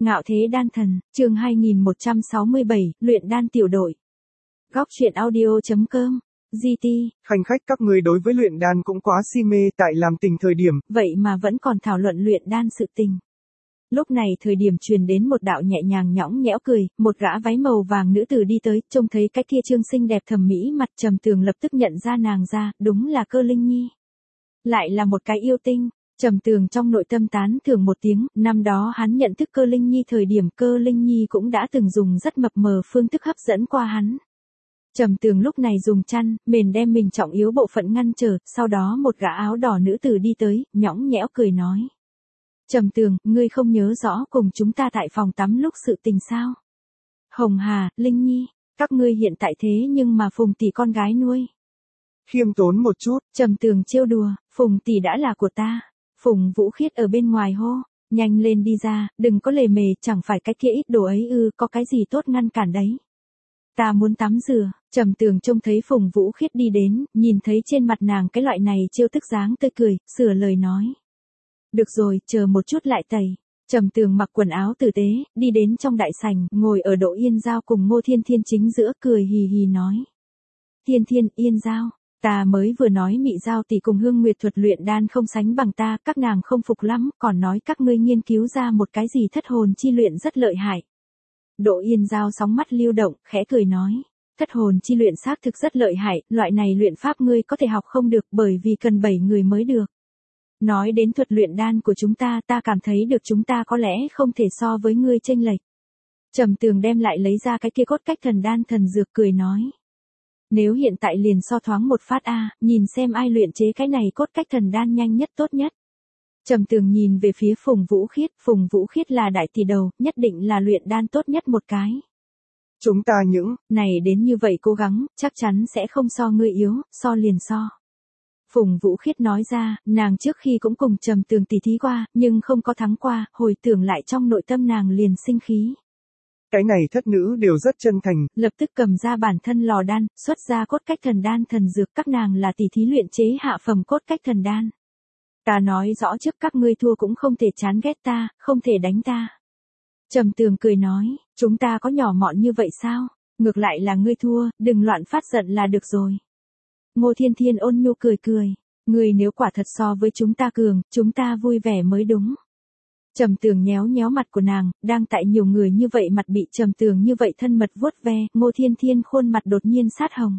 Ngạo thế đan thần, chương 2167, luyện đan tiểu đội. Góc truyện audio.com, GT. Khanh khách các ngươi đối với luyện đan cũng quá si mê tại làm tình thời điểm. Vậy mà vẫn còn thảo luận luyện đan sự tình. Lúc này thời điểm truyền đến một đạo nhẹ nhàng nhõng nhẽo cười, một gã váy màu vàng nữ tử đi tới, trông thấy cái kia trương xinh đẹp thẩm mỹ mặt Trầm Tường lập tức nhận ra nàng ra, đúng là Cơ Linh Nhi. Lại là một cái yêu tinh. Trầm Tường trong nội tâm tán thưởng một tiếng, năm đó hắn nhận thức Cơ Linh Nhi thời điểm Cơ Linh Nhi cũng đã từng dùng rất mập mờ phương thức hấp dẫn qua hắn. Trầm Tường lúc này dùng chăn, mền đem mình trọng yếu bộ phận ngăn trở, sau đó một gã áo đỏ nữ tử đi tới, nhõng nhẽo cười nói. Trầm Tường, ngươi không nhớ rõ cùng chúng ta tại phòng tắm lúc sự tình sao? Hồng Hà, Linh Nhi, các ngươi hiện tại thế nhưng mà Phùng tỷ con gái nuôi. Khiêm tốn một chút. Trầm Tường trêu đùa, Phùng tỷ đã là của ta. Phùng Vũ Khiết ở bên ngoài hô, nhanh lên đi ra, đừng có lề mề, chẳng phải cái kia ít đồ ấy có cái gì tốt ngăn cản đấy. Ta muốn tắm rửa. Trầm Tường trông thấy Phùng Vũ Khiết đi đến, nhìn thấy trên mặt nàng cái loại này trêu tức dáng tươi cười, sửa lời nói. Được rồi, chờ một chút lại tẩy. Trầm Tường mặc quần áo tử tế, đi đến trong đại sảnh, ngồi ở Đỗ Yên Giao cùng Ngô Thiên Thiên chính giữa, cười hì hì nói. Thiên Thiên, Yên Giao, ta mới vừa nói Mị Giao tỷ cùng Hương Nguyệt thuật luyện đan không sánh bằng ta, các nàng không phục lắm, còn nói các ngươi nghiên cứu ra một cái gì thất hồn chi luyện rất lợi hại. Đỗ Yên Giao sóng mắt lưu động, khẽ cười nói. Thất hồn chi luyện xác thực rất lợi hại, loại này luyện pháp ngươi có thể học không được bởi vì cần 7 người mới được. Nói đến thuật luyện đan của chúng ta, ta cảm thấy được chúng ta có lẽ không thể so với ngươi chênh lệch. Trầm Tường đem lại lấy ra cái kia cốt cách thần đan thần dược cười nói. Nếu hiện tại liền so thoáng một phát nhìn xem ai luyện chế cái này cốt cách thần đan nhanh nhất tốt nhất. Trầm Tường nhìn về phía Phùng Vũ Khiết là đại tỷ đầu, nhất định là luyện đan tốt nhất một cái. Chúng ta những này đến như vậy cố gắng, chắc chắn sẽ không so ngươi yếu, so liền so. Phùng Vũ Khiết nói ra, nàng trước khi cũng cùng Trầm Tường tỉ thí qua, nhưng không có thắng qua, hồi tưởng lại trong nội tâm nàng liền sinh khí. Cái này thất nữ đều rất chân thành. Lập tức cầm ra bản thân lò đan, xuất ra cốt cách thần đan thần dược, các nàng là tỉ thí luyện chế hạ phẩm cốt cách thần đan. Ta nói rõ trước các ngươi thua cũng không thể chán ghét ta, không thể đánh ta. Trầm Tường cười nói, chúng ta có nhỏ mọn như vậy sao? Ngược lại là ngươi thua, đừng loạn phát giận là được rồi. Ngô Thiên Thiên ôn nhu cười cười, ngươi nếu quả thật so với chúng ta cường, chúng ta vui vẻ mới đúng. Trầm Tường nhéo nhéo mặt của nàng, đang tại nhiều người như vậy mặt bị Trầm Tường như vậy thân mật vuốt ve, Ngô Thiên Thiên khuôn mặt đột nhiên sát hồng.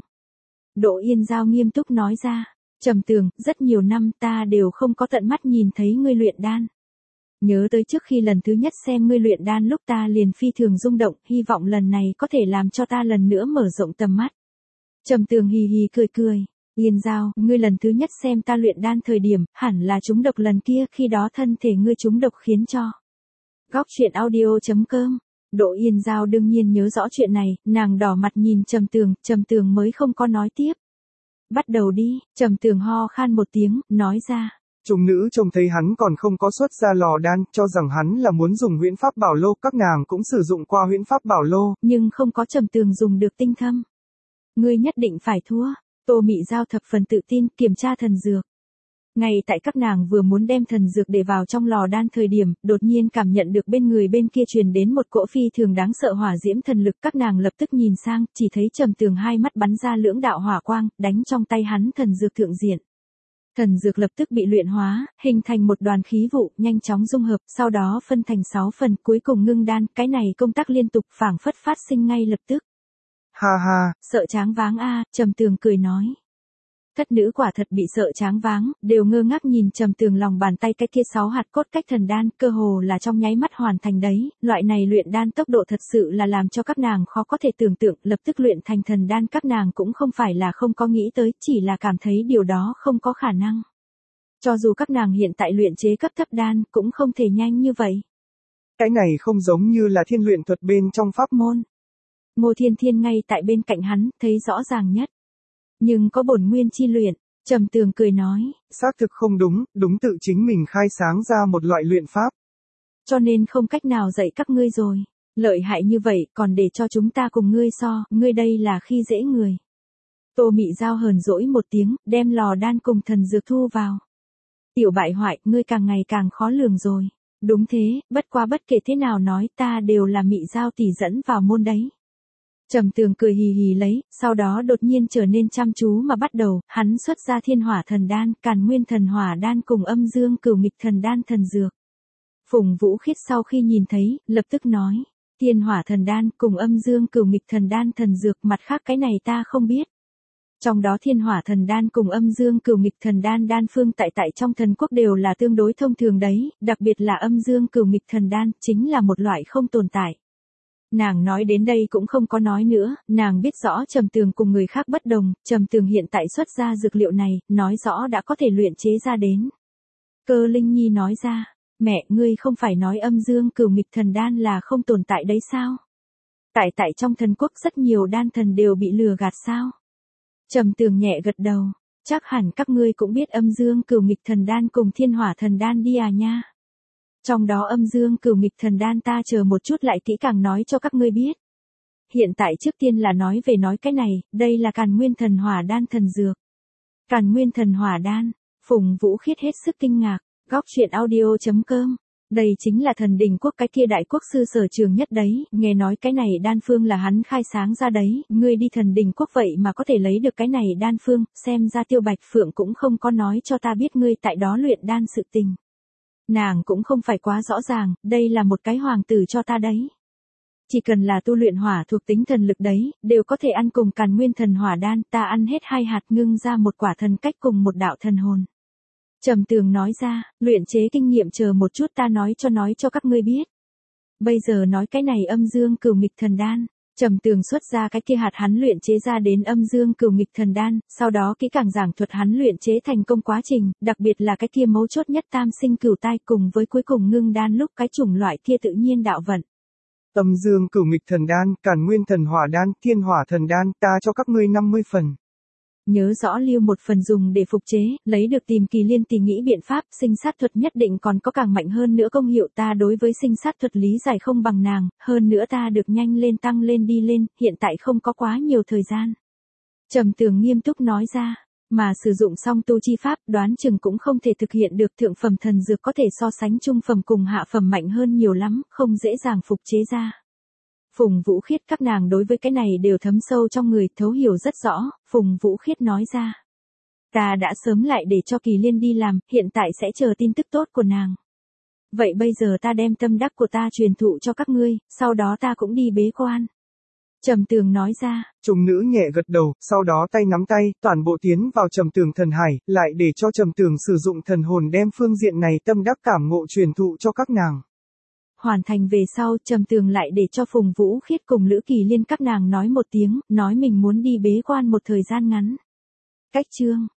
Đỗ Yên Giao nghiêm túc nói ra, Trầm Tường, rất nhiều năm ta đều không có tận mắt nhìn thấy ngươi luyện đan. Nhớ tới trước khi lần thứ nhất xem ngươi luyện đan lúc ta liền phi thường rung động, hy vọng lần này có thể làm cho ta lần nữa mở rộng tầm mắt. Trầm Tường hì hì cười cười, Yên Giao, ngươi lần thứ nhất xem ta luyện đan thời điểm, hẳn là trúng độc lần kia, khi đó thân thể ngươi trúng độc khiến cho. Góc truyện audio.com, Đỗ Yên Giao đương nhiên nhớ rõ chuyện này, nàng đỏ mặt nhìn Trầm Tường mới không có nói tiếp. Bắt đầu đi, Trầm Tường ho khan một tiếng, nói ra. Chúng nữ trông thấy hắn còn không có xuất ra lò đan, cho rằng hắn là muốn dùng huyễn pháp bảo lô, các nàng cũng sử dụng qua huyễn pháp bảo lô. Nhưng không có Trầm Tường dùng được tinh thâm. Ngươi nhất định phải thua. Tô Mị Giao thập phần tự tin, kiểm tra thần dược. Ngay tại các nàng vừa muốn đem thần dược để vào trong lò đan thời điểm, đột nhiên cảm nhận được bên người bên kia truyền đến một cỗ phi thường đáng sợ hỏa diễm thần lực, các nàng lập tức nhìn sang, chỉ thấy Trầm Tường hai mắt bắn ra lưỡng đạo hỏa quang, đánh trong tay hắn thần dược thượng diện. Thần dược lập tức bị luyện hóa, hình thành một đoàn khí vụ, nhanh chóng dung hợp, sau đó phân thành 6 phần, cuối cùng ngưng đan, cái này công tác liên tục phảng phất phát sinh ngay lập tức. Ha ha, sợ tráng váng Trầm Tường cười nói. Thất nữ quả thật bị sợ tráng váng, đều ngơ ngác nhìn Trầm Tường lòng bàn tay cái kia 6 hạt cốt cách thần đan, cơ hồ là trong nháy mắt hoàn thành đấy, loại này luyện đan tốc độ thật sự là làm cho các nàng khó có thể tưởng tượng, lập tức luyện thành thần đan các nàng cũng không phải là không có nghĩ tới, chỉ là cảm thấy điều đó không có khả năng. Cho dù các nàng hiện tại luyện chế cấp thấp đan, cũng không thể nhanh như vậy. Cái này không giống như là thiên luyện thuật bên trong pháp môn. Ngô Thiên Thiên ngay tại bên cạnh hắn, thấy rõ ràng nhất. Nhưng có bổn nguyên chi luyện, Trầm Tường cười nói. Xác thực không đúng, đúng tự chính mình khai sáng ra một loại luyện pháp. Cho nên không cách nào dạy các ngươi rồi. Lợi hại như vậy, còn để cho chúng ta cùng ngươi so, ngươi đây là khi dễ người. Tô Mị Giao hờn dỗi một tiếng, đem lò đan cùng thần dược thu vào. Tiểu bại hoại, ngươi càng ngày càng khó lường rồi. Đúng thế, bất quá bất kể thế nào nói ta đều là Mị Giao tỷ dẫn vào môn đấy. Trầm Tường cười hì hì lấy, sau đó đột nhiên trở nên chăm chú mà bắt đầu, hắn xuất ra Thiên Hỏa Thần Đan, Càn Nguyên Thần Hỏa Đan cùng Âm Dương Cửu Nghịch Thần Đan thần dược. Phùng Vũ Khiết sau khi nhìn thấy, lập tức nói, Thiên Hỏa Thần Đan cùng Âm Dương Cửu Nghịch Thần Đan thần dược, mặt khác cái này ta không biết. Trong đó Thiên Hỏa Thần Đan cùng Âm Dương Cửu Nghịch Thần Đan đan phương tại trong thần quốc đều là tương đối thông thường đấy, đặc biệt là Âm Dương Cửu Nghịch Thần Đan, chính là một loại không tồn tại. Nàng nói đến đây cũng không có nói nữa, nàng biết rõ Trầm Tường cùng người khác bất đồng, Trầm Tường hiện tại xuất ra dược liệu này, nói rõ đã có thể luyện chế ra đến. Cơ Linh Nhi nói ra, mẹ, ngươi không phải nói Âm Dương Cửu Nghịch Thần Đan là không tồn tại đấy sao? Tại trong thần quốc rất nhiều đan thần đều bị lừa gạt sao? Trầm Tường nhẹ gật đầu, chắc hẳn các ngươi cũng biết Âm Dương Cửu Nghịch Thần Đan cùng Thiên Hỏa Thần Đan đi à nha. Trong đó Âm Dương Cửu Nghịch Thần Đan ta chờ một chút lại kỹ càng nói cho các ngươi biết. Hiện tại trước tiên là nói về nói cái này, đây là Càn Nguyên Thần Hỏa Đan thần dược. Càn Nguyên Thần Hỏa Đan, Phùng Vũ Khiết hết sức kinh ngạc, góc truyện audio.com. Đây chính là Thần Đình quốc cái kia đại quốc sư sở trường nhất đấy, nghe nói cái này đan phương là hắn khai sáng ra đấy, ngươi đi Thần Đình quốc vậy mà có thể lấy được cái này đan phương, xem ra Tiêu Bạch Phượng cũng không có nói cho ta biết ngươi tại đó luyện đan sự tình. Nàng cũng không phải quá rõ ràng, đây là một cái hoàng tử cho ta đấy. Chỉ cần là tu luyện hỏa thuộc tính thần lực đấy, đều có thể ăn cùng Càn Nguyên Thần Hỏa Đan, ta ăn hết 2 hạt ngưng ra một quả thần cách cùng một đạo thần hồn. Trầm Tường nói ra, luyện chế kinh nghiệm chờ một chút ta nói cho các ngươi biết. Bây giờ nói cái này Âm Dương Cửu Nghịch Thần Đan. Trầm Tường xuất ra cái kia hạt hắn luyện chế ra đến Âm Dương Cửu Nghịch Thần Đan, sau đó kỹ càng giảng thuật hắn luyện chế thành công quá trình, đặc biệt là cái kia mấu chốt nhất tam sinh cửu tai cùng với cuối cùng ngưng đan lúc cái chủng loại kia tự nhiên đạo vận. Âm Dương Cửu Nghịch Thần Đan, Càn Nguyên Thần Hỏa Đan, Thiên Hỏa Thần Đan, ta cho các ngươi 50 phần. Nhớ rõ lưu một phần dùng để phục chế, lấy được tìm Kỳ Liên tỷ nghĩ biện pháp, sinh sát thuật nhất định còn có càng mạnh hơn nữa công hiệu, ta đối với sinh sát thuật lý giải không bằng nàng, hơn nữa ta được nhanh lên tăng lên đi lên, hiện tại không có quá nhiều thời gian. Trầm Tường nghiêm túc nói ra, mà sử dụng xong tu chi pháp, đoán chừng cũng không thể thực hiện được, thượng phẩm thần dược có thể so sánh trung phẩm cùng hạ phẩm mạnh hơn nhiều lắm, không dễ dàng phục chế ra. Phùng Vũ Khiết các nàng đối với cái này đều thấm sâu trong người, thấu hiểu rất rõ, Phùng Vũ Khiết nói ra. Ta đã sớm lại để cho Kỳ Liên đi làm, hiện tại sẽ chờ tin tức tốt của nàng. Vậy bây giờ ta đem tâm đắc của ta truyền thụ cho các ngươi, sau đó ta cũng đi bế quan. Trầm Tường nói ra. Trùng nữ nhẹ gật đầu, sau đó tay nắm tay, toàn bộ tiến vào Trầm Tường thần hải, lại để cho Trầm Tường sử dụng thần hồn đem phương diện này tâm đắc cảm ngộ truyền thụ cho các nàng. Hoàn thành về sau, Trầm Tường lại để cho Phùng Vũ Khiết cùng Lữ Kỳ Liên các nàng nói một tiếng, nói mình muốn đi bế quan một thời gian ngắn. Cách chương